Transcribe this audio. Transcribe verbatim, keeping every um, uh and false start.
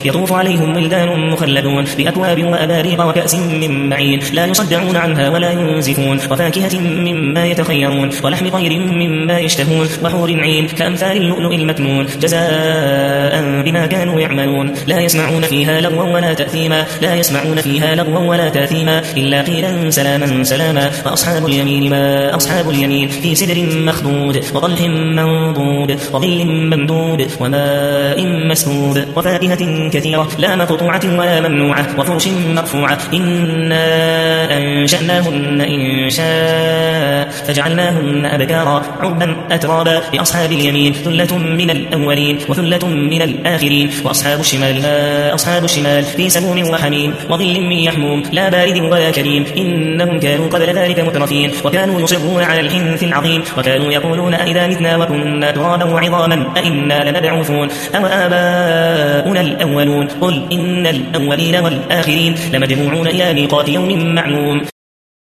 يطوف عليهم ولدان مخلدون بأكواب وأباريق وكأس من معين لا يصدعون عنها ولا ينزفون وفاكهة مما يتخيرون ولحم طير مما يشتهون وحور عين كأمثال اللؤلؤ المكنون جزاء بما كانوا يعملون لا يسمعون فيها لغوا ولا تأثيما لا يسمعون فيها لغوا ولا تأثيما إلا قيلا سلاما سلاما وأصحاب اليمين ما أصحاب اليمين في سدر مخضود وطلح منضود وظل ممدود وماء مسكوب وفاكهة كثيرة لا مقطوعة ولا ممنوعة وفرش مرفوعة إنا أنشأناهن إن شاء فجعلناهن أبكارا عربا أترابا لأصحاب اليمين ثلة من الأولين وثلة من الآخرين وأصحاب الشمال ما أصحاب الشمال في سموم وحميم وظل من يحموم لا بارد ولا كريم إنهم كانوا قبل ذلك مترفين وكانوا يصرون على الحنث العظيم وكانوا يقولون أئذا متنا وكنا ترابا وعظاما أئنا لمبعوثون أو آباؤنا الأولون قل إن الأولين والآخرين لمجموعون إلى ميقات يوم معلوم